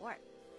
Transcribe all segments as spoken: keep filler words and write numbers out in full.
味。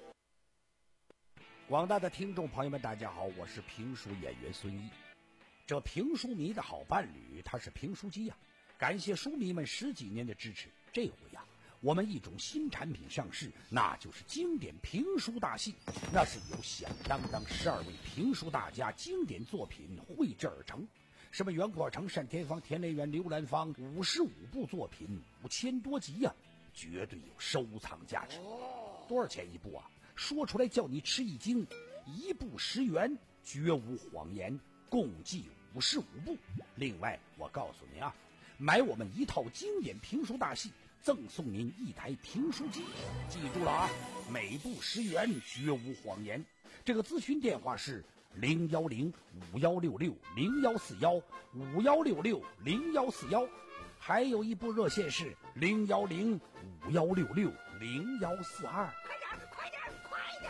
广大的听众朋友们大家好，我是评书演员孙一。这评书迷的好伴侣他是评书机呀、啊，感谢书迷们十几年的支持。这回呀、啊，我们一种新产品上市，那就是经典评书大戏，那是由响当当十二位评书大家经典作品绘制而成，什么袁阔成、单田芳、田连元、刘兰芳，五十五部作品，五千多集呀、啊，绝对有收藏价值。多少钱一部啊？说出来叫你吃一惊，一部十元，绝无谎言，共计五十五部。另外我告诉您啊，买我们一套经典评书大戏，赠送您一台评书机。记住了啊，每部十元，绝无谎言。这个咨询电话是零幺零五幺六六零幺四幺五幺六六零幺四幺，还有一部热线是零幺零五幺六六零幺四二。 快点，快点！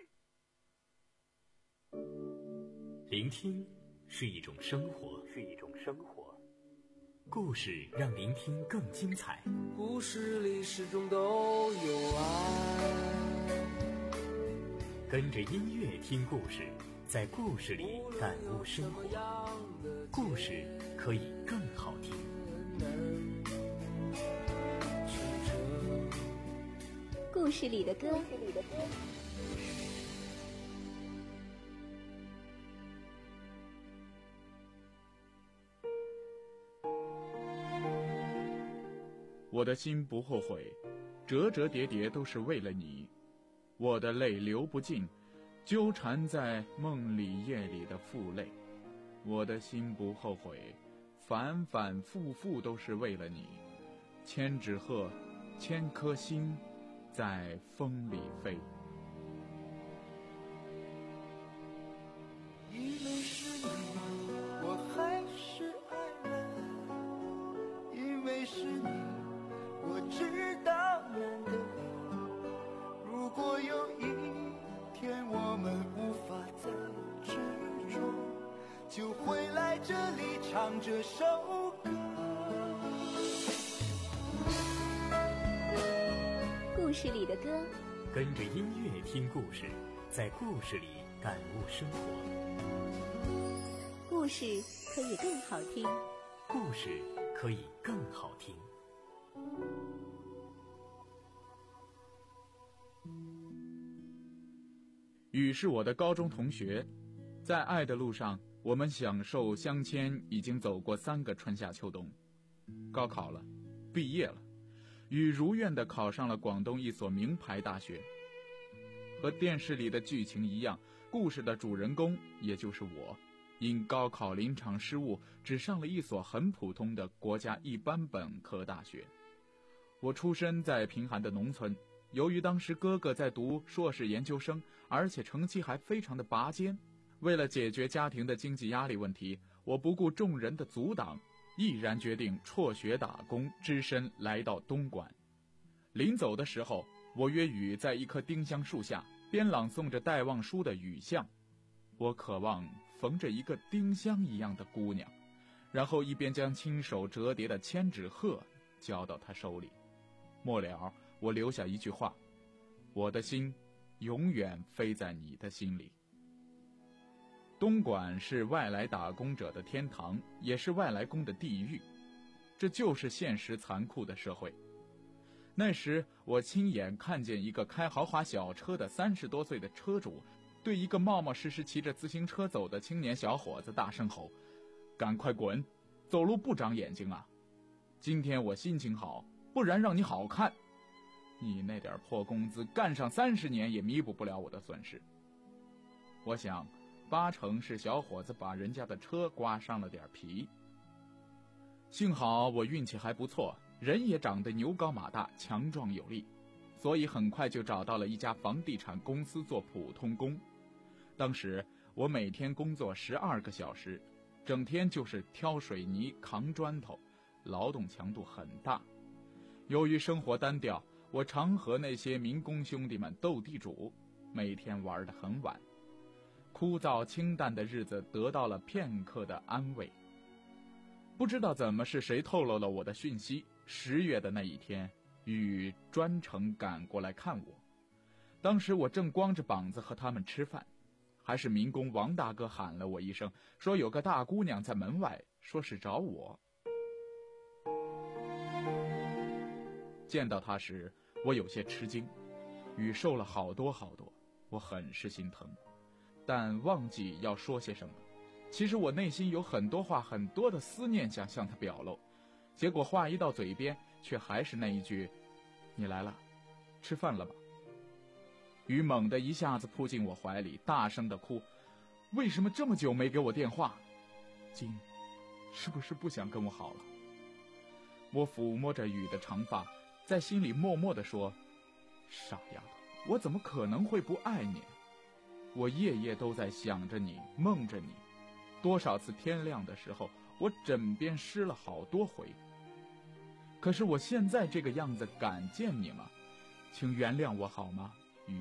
聆听是一种生活，是一种生活。故事让聆听更精彩。 故事里始终都有爱。 跟着音乐听故事，在故事里感悟生活。故事可以更好听。 故事里的歌。 我的心不后悔，折折叠叠都是为了你。我的泪流不尽，纠缠在梦里夜里的负累。我的心不后悔，反反复复都是为了你。千纸鹤，千颗心，在风里飞。 因为是你，我还是爱了。因为是你，我知道难得。如果有一天我们无法再执着，就会来这里唱这首歌。 故事里的歌， 跟着音乐听故事，在故事里感悟生活。 故事可以更好听， 故事可以更好听。 雨是我的高中同学，在爱的路上，我们享受相牵，已经走过三个春夏秋冬。高考了，毕业了，雨如愿地考上了广东一所名牌大学。和电视里的剧情一样，故事的主人公也就是我，因高考临场失误，只上了一所很普通的国家一般本科大学。我出身在贫寒的农村，由于当时哥哥在读硕士研究生，而且成绩还非常的拔尖，为了解决家庭的经济压力问题，我不顾众人的阻挡，毅然决定辍学打工，只身来到东莞。临走的时候，我约雨在一棵丁香树下，边朗诵着戴望舒的《雨巷》。我渴望逢着一个丁香一样的姑娘，然后一边将亲手折叠的千纸鹤交到她手里。末了，我留下一句话：我的心永远飞在你的心里。东莞是外来打工者的天堂，也是外来工的地狱，这就是现实残酷的社会。那时我亲眼看见一个开豪华小车的三十多岁的车主，对一个冒冒失失骑着自行车走的青年小伙子大声吼：赶快滚，走路不长眼睛啊！今天我心情好，不然让你好看。你那点破工资干上三十年也弥补不了我的损失。我想八成是小伙子把人家的车刮伤了点皮。幸好我运气还不错，人也长得牛高马大，强壮有力，所以很快就找到了一家房地产公司做普通工。当时我每天工作十二个小时，整天就是挑水泥扛砖头，劳动强度很大。由于生活单调，我常和那些民工兄弟们斗地主，每天玩得很晚。枯燥清淡的日子得到了片刻的安慰。不知道怎么是谁透露了我的讯息，十月的那一天，雨专程赶过来看我。 当时我正光着膀子和他们吃饭，还是民工王大哥喊了我一声，说有个大姑娘在门外，说是找我。见到她时，我有些吃惊，雨瘦了好多好多，我很是心疼，但忘记要说些什么。其实我内心有很多话，很多的思念想向她表露，结果话一到嘴边，却还是那一句：你来了，吃饭了吧？雨猛地一下子扑进我怀里，大声地哭，为什么这么久没给我电话？金，是不是不想跟我好了？我抚摸着雨的长发，在心里默默地说，傻丫头，我怎么可能会不爱你？我夜夜都在想着你，梦着你，多少次天亮的时候，我枕边湿了好多回。可是我现在这个样子敢见你吗？请原谅我好吗，雨。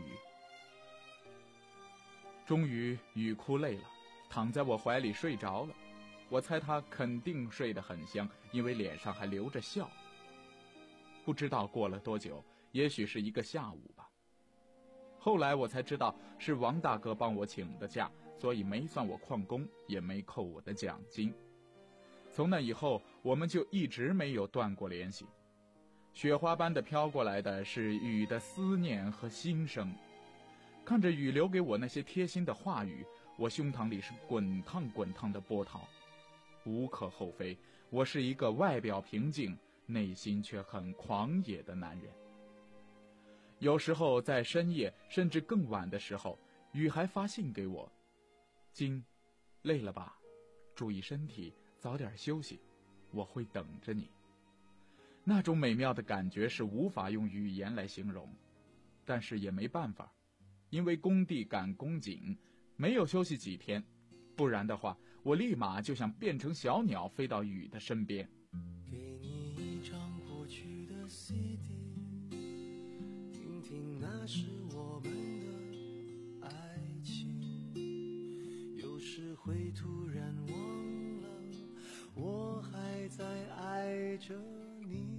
终于雨哭累了，躺在我怀里睡着了。我猜他肯定睡得很香，因为脸上还留着笑。不知道过了多久，也许是一个下午吧。后来我才知道是王大哥帮我请的假，所以没算我旷工，也没扣我的奖金。从那以后，我们就一直没有断过联系。雪花般的飘过来的是雨的思念和心声。看着雨留给我那些贴心的话语，我胸膛里是滚烫滚烫的波涛。无可厚非，我是一个外表平静，内心却很狂野的男人。有时候在深夜甚至更晚的时候，雨还发信给我，金，累了吧？注意身体，早点休息，我会等着你。那种美妙的感觉是无法用语言来形容，但是也没办法，因为工地赶工紧，没有休息几天，不然的话，我立马就想变成小鸟飞到雨的身边。 给你一张过去的 C D， 听听那是我们的爱情，有时会突然忘了，我还在爱着你。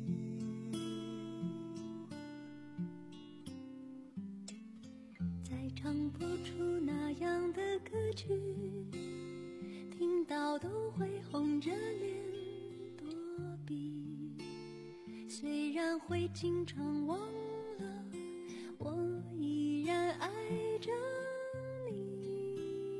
再唱不出那样的歌曲，听到都会红着脸躲避。虽然会经常忘了，我依然爱着你。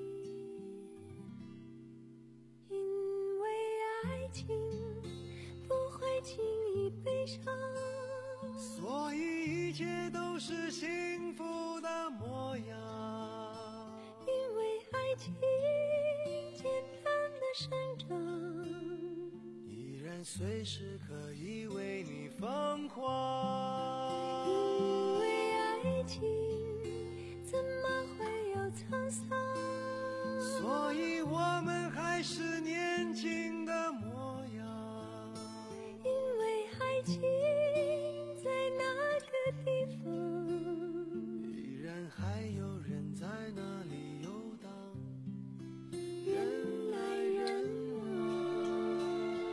因为爱情不会轻易悲伤， 所以一切都是幸福的模样。 因为爱情简单的生长， 依然随时可以为你疯狂。 因为爱情怎么会有沧桑， 所以我们还是年轻的模样。 因为爱情在那个地方， 依然还有人在那里游荡，人来人往。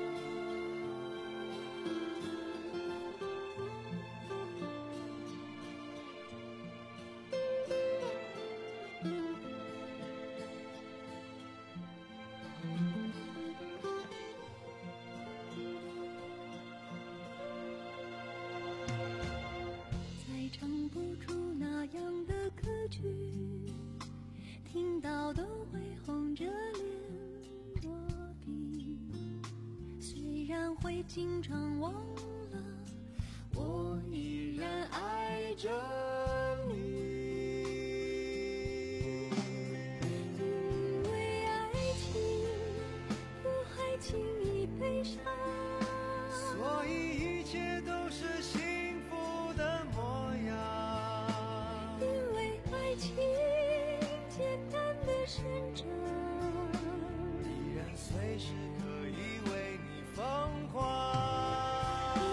再唱不出那样的歌曲，听到都会红着脸躲避。虽然会经常忘了，我依然爱着你。因为爱情不会轻易悲伤， 所以一切都是幸福的模样。 因为爱情简单的生长， 依然随时可以为你疯狂。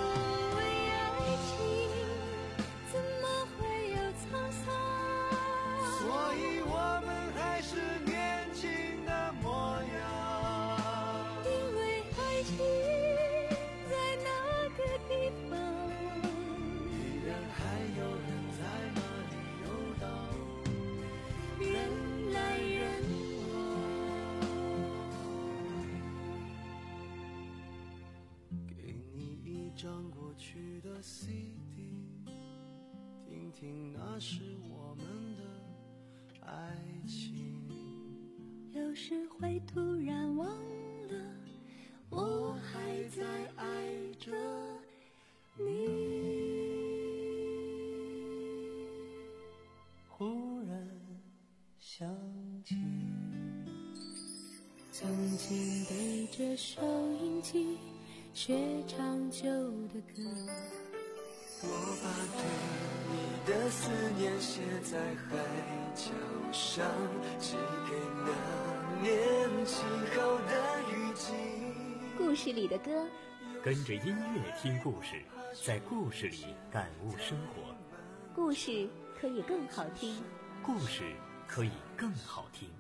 听，那是我们的爱情。 有时会突然忘了，我还在爱着你。 忽然想起， 曾经对着收音机学唱旧的歌， 我把对你的思念写在海角上，寄给那年晴好的雨季。 故事里的歌， 跟着音乐听故事，在故事里感悟生活。 故事可以更好听， 故事可以更好听。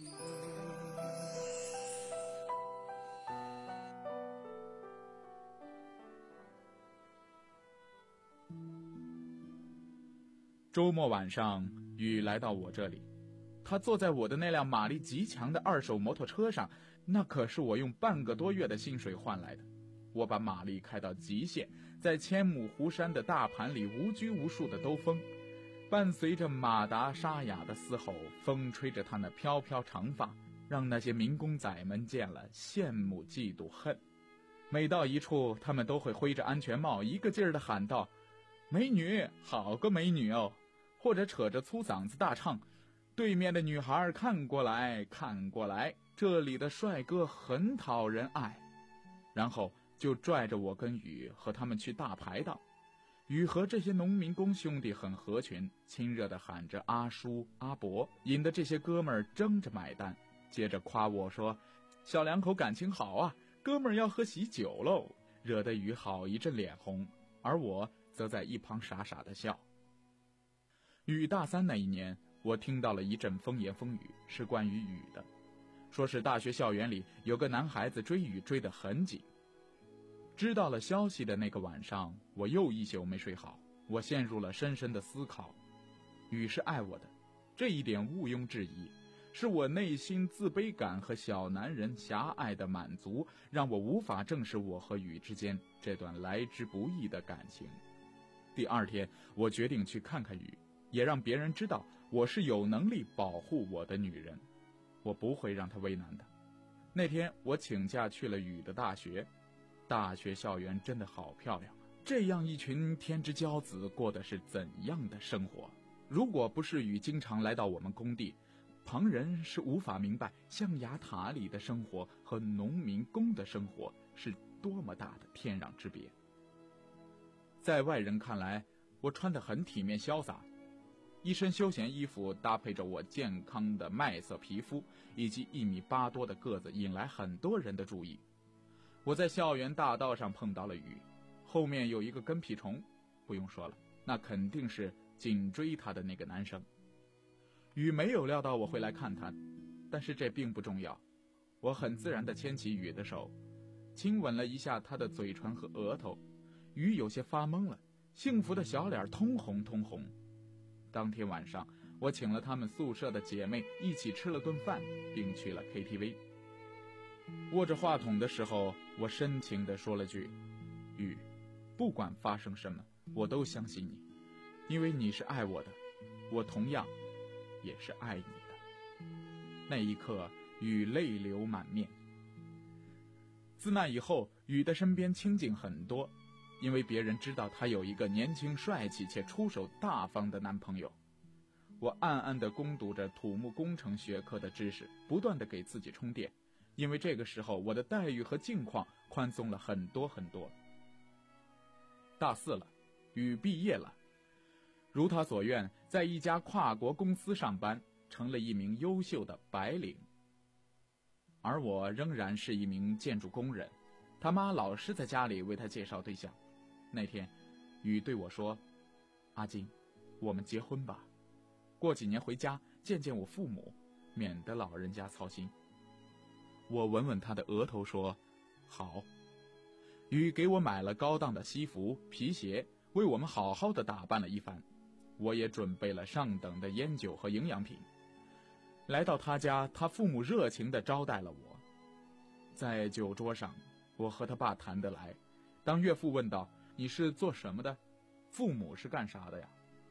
周末晚上，雨来到我这里，他坐在我的那辆马力极强的二手摩托车上，那可是我用半个多月的薪水换来的。我把马力开到极限，在千亩湖山的大盘里无拘无束地兜风，伴随着马达沙哑的嘶吼，风吹着他那飘飘长发，让那些民工仔们见了羡慕嫉妒恨。每到一处，他们都会挥着安全帽，一个劲儿地喊道：美女，好个美女哦！或者扯着粗嗓子大唱：对面的女孩看过来看过来，这里的帅哥很讨人爱。然后就拽着我跟雨和他们去大排档。雨和这些农民工兄弟很合群，亲热地喊着阿叔阿伯，引得这些哥们儿争着买单，接着夸我说小两口感情好啊，哥们儿要喝喜酒喽，惹得雨好一阵脸红，而我则在一旁傻傻地笑。雨大三那一年，我听到了一阵风言风语，是关于雨的，说是大学校园里有个男孩子追雨追得很紧。知道了消息的那个晚上，我又一宿没睡好，我陷入了深深的思考。雨是爱我的，这一点毋庸置疑，是我内心自卑感和小男人狭隘的满足，让我无法正视我和雨之间这段来之不易的感情。第二天，我决定去看看雨，也让别人知道我是有能力保护我的女人，我不会让她为难的。那天我请假去了雨的大学，大学校园真的好漂亮，这样一群天之骄子过的是怎样的生活？如果不是雨经常来到我们工地，旁人是无法明白象牙塔里的生活和农民工的生活是多么大的天壤之别。在外人看来，我穿得很体面潇洒，一身休闲衣服搭配着我健康的麦色皮肤以及一米八多的个子，引来很多人的注意。我在校园大道上碰到了雨，后面有一个跟屁虫，不用说了，那肯定是紧追他的那个男生。雨没有料到我会来看他，但是这并不重要。我很自然地牵起雨的手，亲吻了一下他的嘴唇和额头。雨有些发懵了，幸福的小脸通红通红。当天晚上，我请了他们宿舍的姐妹一起吃了顿饭，并去了 K T V。握着话筒的时候，我深情地说了句：雨，不管发生什么，我都相信你，因为你是爱我的，我同样也是爱你的。那一刻，雨泪流满面。自那以后，雨的身边清静很多，因为别人知道他有一个年轻帅气且出手大方的男朋友。我暗暗地攻读着土木工程学科的知识，不断地给自己充电，因为这个时候我的待遇和境况宽松了很多很多。大四了，雨毕业了，如他所愿，在一家跨国公司上班，成了一名优秀的白领。而我仍然是一名建筑工人，他妈老是在家里为他介绍对象。那天，雨对我说：阿金，我们结婚吧，过几年回家见见我父母，免得老人家操心。我吻吻他的额头说：好。雨给我买了高档的西服、皮鞋，为我们好好的打扮了一番。我也准备了上等的烟酒和营养品。来到他家，他父母热情地招待了我。在酒桌上，我和他爸谈得来。当岳父问道：你是做什么的？父母是干啥的呀？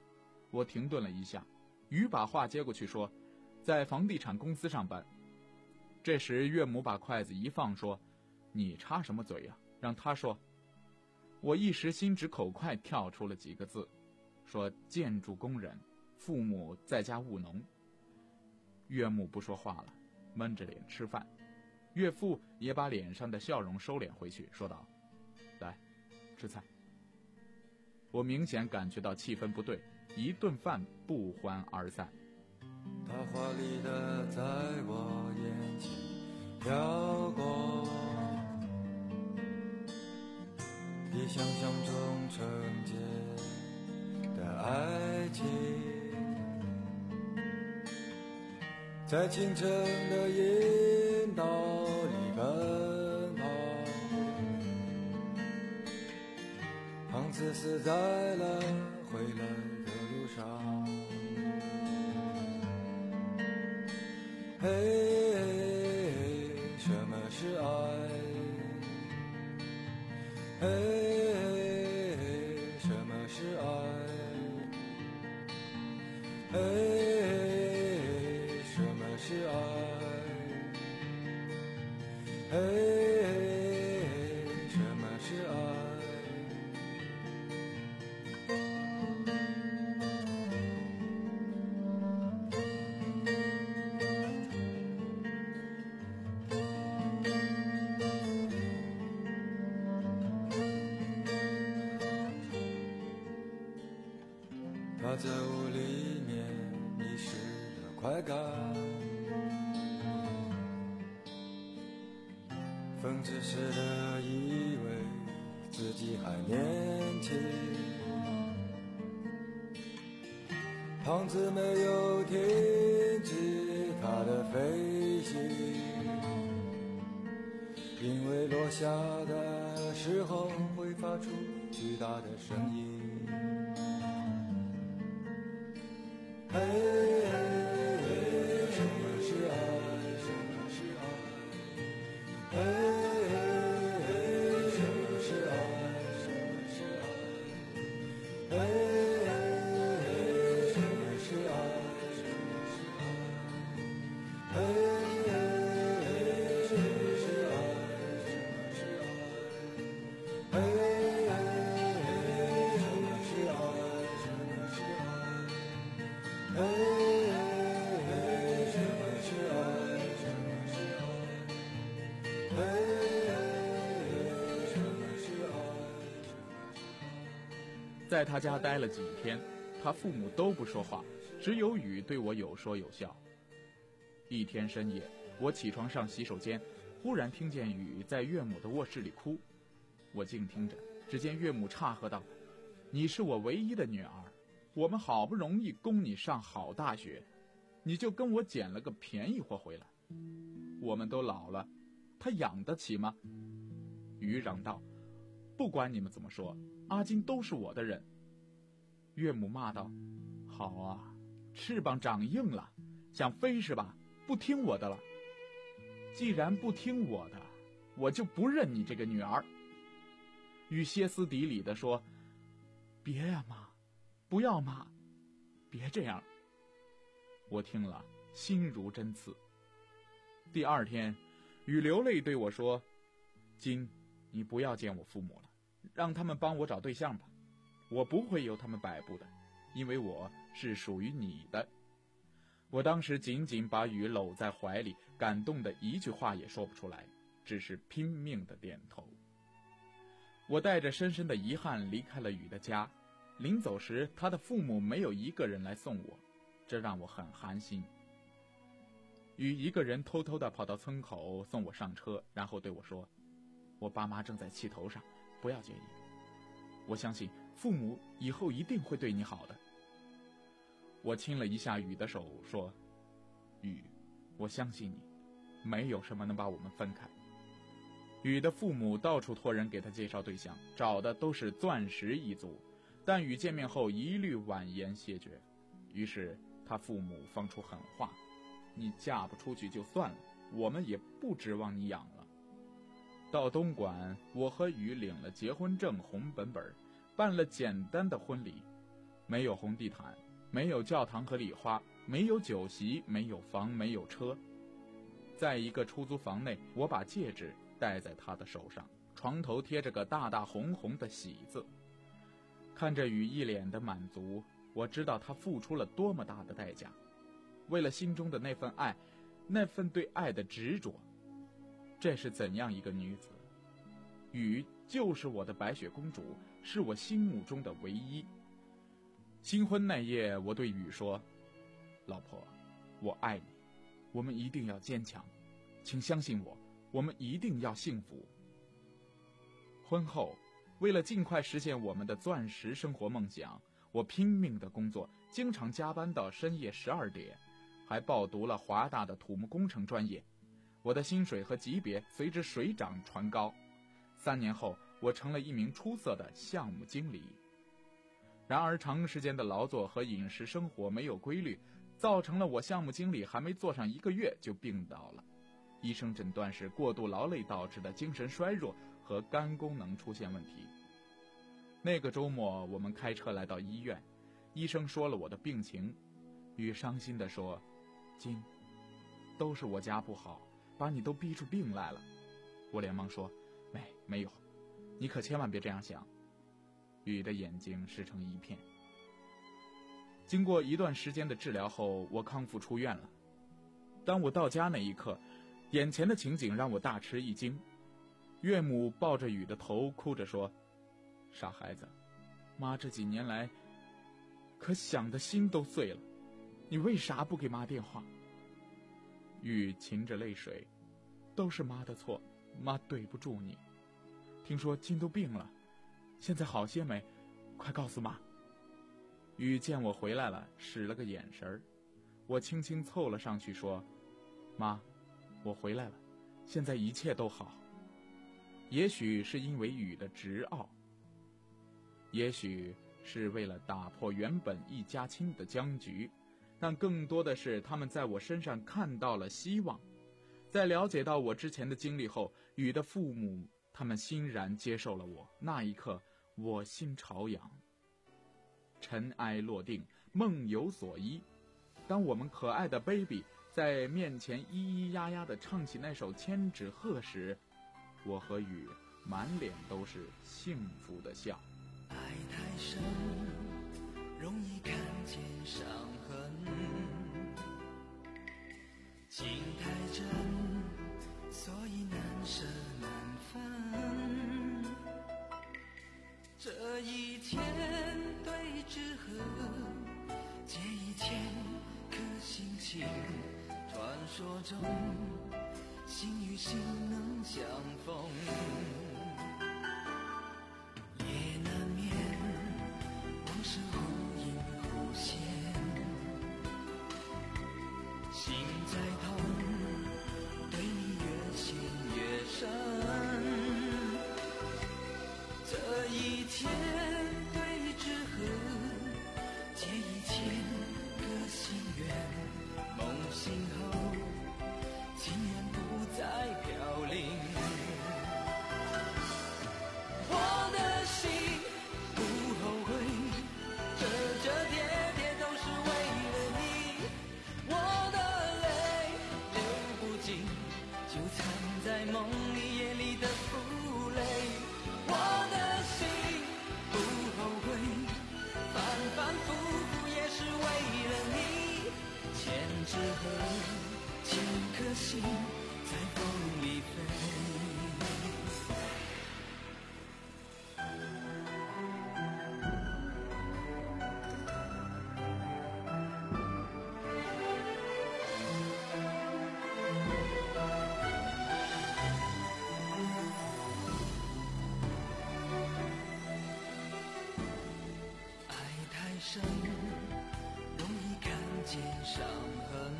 我停顿了一下，于把话接过去说，在房地产公司上班。这时岳母把筷子一放说，你插什么嘴呀、啊、让他说。我一时心直口快，跳出了几个字，说建筑工人，父母在家务农。岳母不说话了，闷着脸吃饭。岳父也把脸上的笑容收敛回去，说道，来吃菜。我明显感觉到气氛不对，一顿饭不欢而散。 他华丽的在我眼前飘过，比想象中纯洁的爱情，在清晨的引导里奔跑，胖子死在了回来的路上。嘿，什么是爱？嘿，什么是爱？嘿，什么是爱？嘿，什么是爱？他在雾里面迷失了快感，疯子似的以为自己还年轻，胖子没有停止他的飞行，因为落下的时候会发出巨大的声音。嘿，什么是爱？什么是爱？嘿，什么是爱？什么是爱？嘿，什么是爱？什么是爱？嘿，什么是爱？什么是爱？嘿，什么是爱？什么是爱？嘿，什么是爱？什么是爱？嘿，什么是爱？ 在他家待了几天，他父母都不说话，只有雨对我有说有笑。一天深夜，我起床上洗手间，忽然听见雨在岳母的卧室里哭。我静听着，只见岳母诧喝道，你是我唯一的女儿，我们好不容易供你上好大学，你就跟我捡了个便宜货回来。我们都老了，他养得起吗？于嚷道，不管你们怎么说，阿金都是我的人。岳母骂道，好啊，翅膀长硬了，想飞是吧？不听我的了。既然不听我的，我就不认你这个女儿。于歇斯底里地说，别呀妈，不要骂，别这样。我听了心如针刺。第二天，雨流泪对我说，金，你不要见我父母了，让他们帮我找对象吧，我不会由他们摆布的，因为我是属于你的。我当时紧紧把雨搂在怀里，感动的一句话也说不出来，只是拼命的点头。我带着深深的遗憾离开了雨的家，临走时他的父母没有一个人来送我，这让我很寒心。雨一个人偷偷地跑到村口送我上车，然后对我说，我爸妈正在气头上，不要介意，我相信父母以后一定会对你好的。我亲了一下雨的手，说，雨，我相信你，没有什么能把我们分开。雨的父母到处托人给他介绍对象，找的都是钻石一族，但雨见面后一律婉言谢绝。于是他父母放出狠话，你嫁不出去就算了，我们也不指望你养了。到东莞，我和雨领了结婚证红本本，办了简单的婚礼，没有红地毯， 没有教堂和礼花，没有酒席，没有房，没有车。在一个出租房内，我把戒指戴在他的手上，床头贴着个大大红红的喜字。看着雨一脸的满足，我知道他付出了多么大的代价，为了心中的那份爱，那份对爱的执着。这是怎样一个女子？雨就是我的白雪公主，是我心目中的唯一。新婚那夜，我对雨说：老婆，我爱你，我们一定要坚强，请相信我，我们一定要幸福。婚后，为了尽快实现我们的钻石生活梦想，我拼命的工作，经常加班到深夜十二点，还报读了华大的土木工程专业。我的薪水和级别随之水涨船高。三年后，我成了一名出色的项目经理。然而，长时间的劳作和饮食生活没有规律，造成了我项目经理还没做上一个月就病倒了。医生诊断是过度劳累导致的精神衰弱和肝功能出现问题。那个周末，我们开车来到医院，医生说了我的病情。雨伤心地说：金，都是我家不好，把你都逼出病来了。我连忙说：没没有，你可千万别这样想。雨的眼睛湿成一片。经过一段时间的治疗后，我康复出院了。当我到家那一刻，眼前的情景让我大吃一惊。岳母抱着雨的头哭着说：傻孩子，妈这几年来可想的心都碎了，你为啥不给妈电话？雨噙着泪水：都是妈的错，妈对不住你。听说金都病了，现在好些没？快告诉妈。雨见我回来了，使了个眼神，我轻轻凑了上去说：妈，我回来了，现在一切都好。也许是因为雨的执拗，也许是为了打破原本一家亲的僵局，但更多的是他们在我身上看到了希望。在了解到我之前的经历后，雨的父母他们欣然接受了我。那一刻，我心朝阳，尘埃落定，梦有所依。当我们可爱的 baby 在面前咿咿呀呀地唱起那首《千纸鹤》时，我和雨满脸都是幸福的笑。 爱太深，容易看见伤痕，情太真，所以难舍难分。这一天对纸鹤，借一千颗心情，传说中心与心能相逢，也难免往事忽隐忽现，心在痛，对你越陷越深。这一天对纸鹤，借一千个心愿，梦醒后情缘不再飘零。我的心不后悔，折折叠叠都是为了你。我的泪流不尽，就藏在梦里夜里的负累。我的心不后悔，反反复复也是为了你。千纸鹤，千颗心在风里飞。爱太深，容易看见伤痕，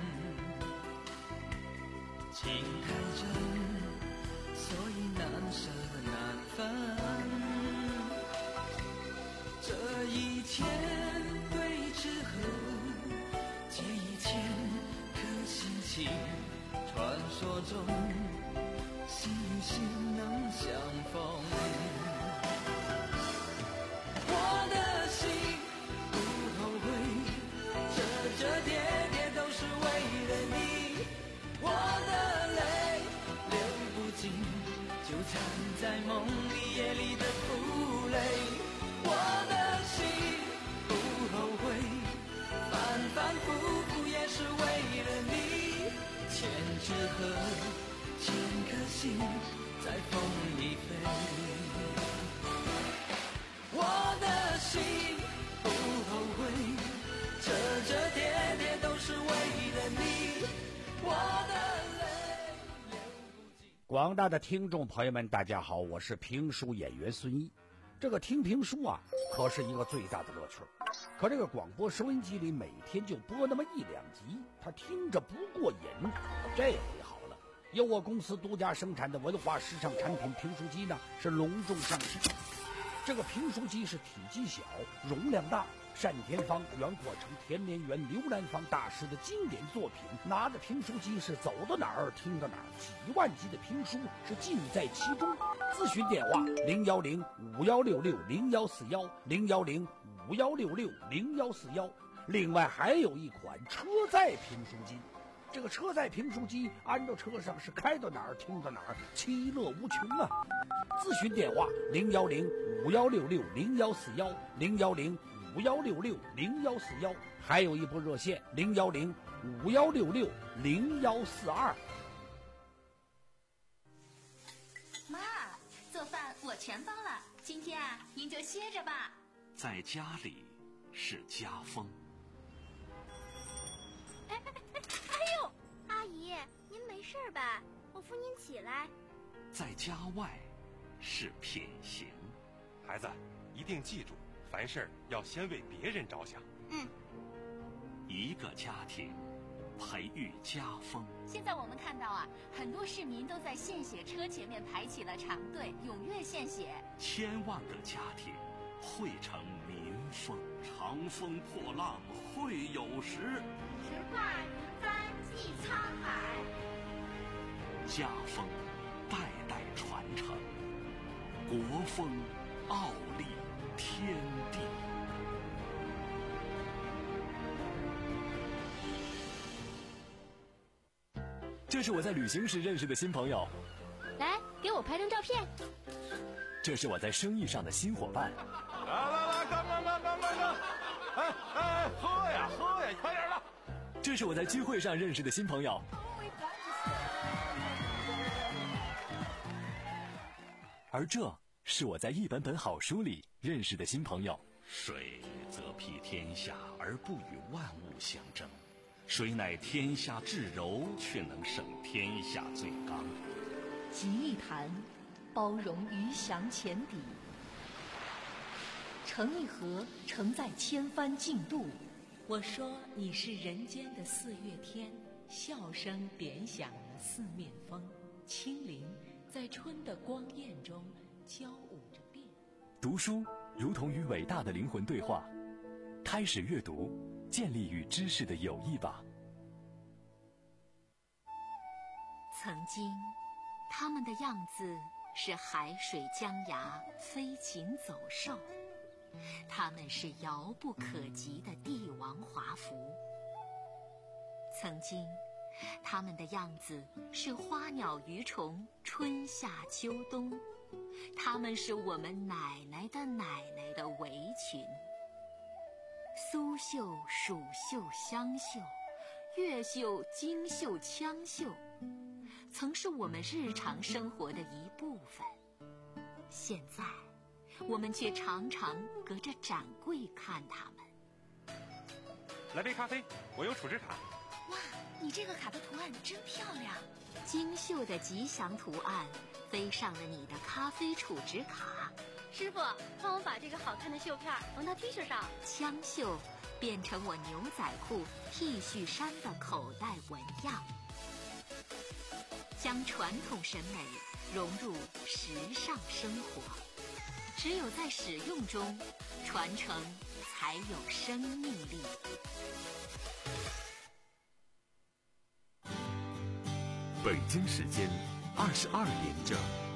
情太真，所以难舍难分。这一天对纸鹤，借一千颗心情，传说中心与心能相逢。我的心不后悔， 缠在梦里夜里的苦累，我的心不后悔，反反复复也是为了你，千纸鹤，千颗心在风里飞，我的心不后悔，折折叠叠都是为了你，我的泪流不尽。 广大的听众朋友们，大家好，我是评书演员孙一。这个听评书啊，可是一个最大的乐趣。可这个广播收音机里每天就播那么一两集，他听着不过瘾。这回好了，由我公司独家生产的文化时尚产品评书机呢，是隆重上市。这个评书机是体积小、容量大，单田芳、袁阔成、田连元、刘兰芳大师的经典作品，拿着评书机是走到哪儿听到哪儿，几万集的评书是尽在其中。咨询电话零幺零五幺六六零幺四幺零幺零五幺六六零幺四幺。另外还有一款车载评书机，这个车载评书机安到车上是开到哪儿听到哪儿，其乐无穷啊！咨询电话零幺零五幺六六零幺四幺零幺零五幺六六零幺四幺，还有一部热线零幺零五幺六六零幺四二。 妈，做饭我全包了，今天啊，您就歇着吧。 在家里是家风。 哎哎哎哎呦，阿姨，您没事吧？我扶您起来。 在家外是品行。 孩子，一定记住，凡事要先为别人着想。 嗯。 一个家庭培育家风。 现在我们看到啊，很多市民都在献血车前面排起了长队，踊跃献血。 千万个家庭汇成民风。长风破浪会有时， 直挂云帆济沧海。 家风代代传承，国风傲立天地。 这是我在旅行时认识的新朋友， 来，给我拍张照片。 这是我在生意上的新伙伴。 来来来，干干干干干干！哎哎，喝呀喝呀，快点的！ 这是我在聚会上认识的新朋友。而这是我在一本本好书里认识的新朋友。 水则披天下而不与万物相争，水乃天下至柔，却能胜天下最刚。 集一坛，包容鱼翔浅底；盛一盒，承载千帆竞渡。我说你是人间的四月天，笑声点响了四面风，轻灵在春的光艳中交舞着变。 读书如同与伟大的灵魂对话，开始阅读，建立与知识的友谊吧。 曾经，他们的样子是海水江崖，飞禽走兽；他们是遥不可及的帝王华服。曾经，他们的样子是花鸟鱼虫，春夏秋冬；他们是我们奶奶的奶奶的围裙。苏绣、蜀绣、湘绣，越绣、京绣、羌绣，曾是我们日常生活的一部分。现在，我们却常常隔着展柜看他们。 来杯咖啡，我有储值卡。 哇，你这个卡的图案真漂亮！精绣的吉祥图案飞上了你的咖啡储值卡。 师傅，帮我把这个好看的绣片缝到 T 恤上。 羌绣变成我牛仔裤、T 恤衫的口袋纹样，将传统审美融入时尚生活。只有在使用中，传承才有生命力。 北京时间二十二点整。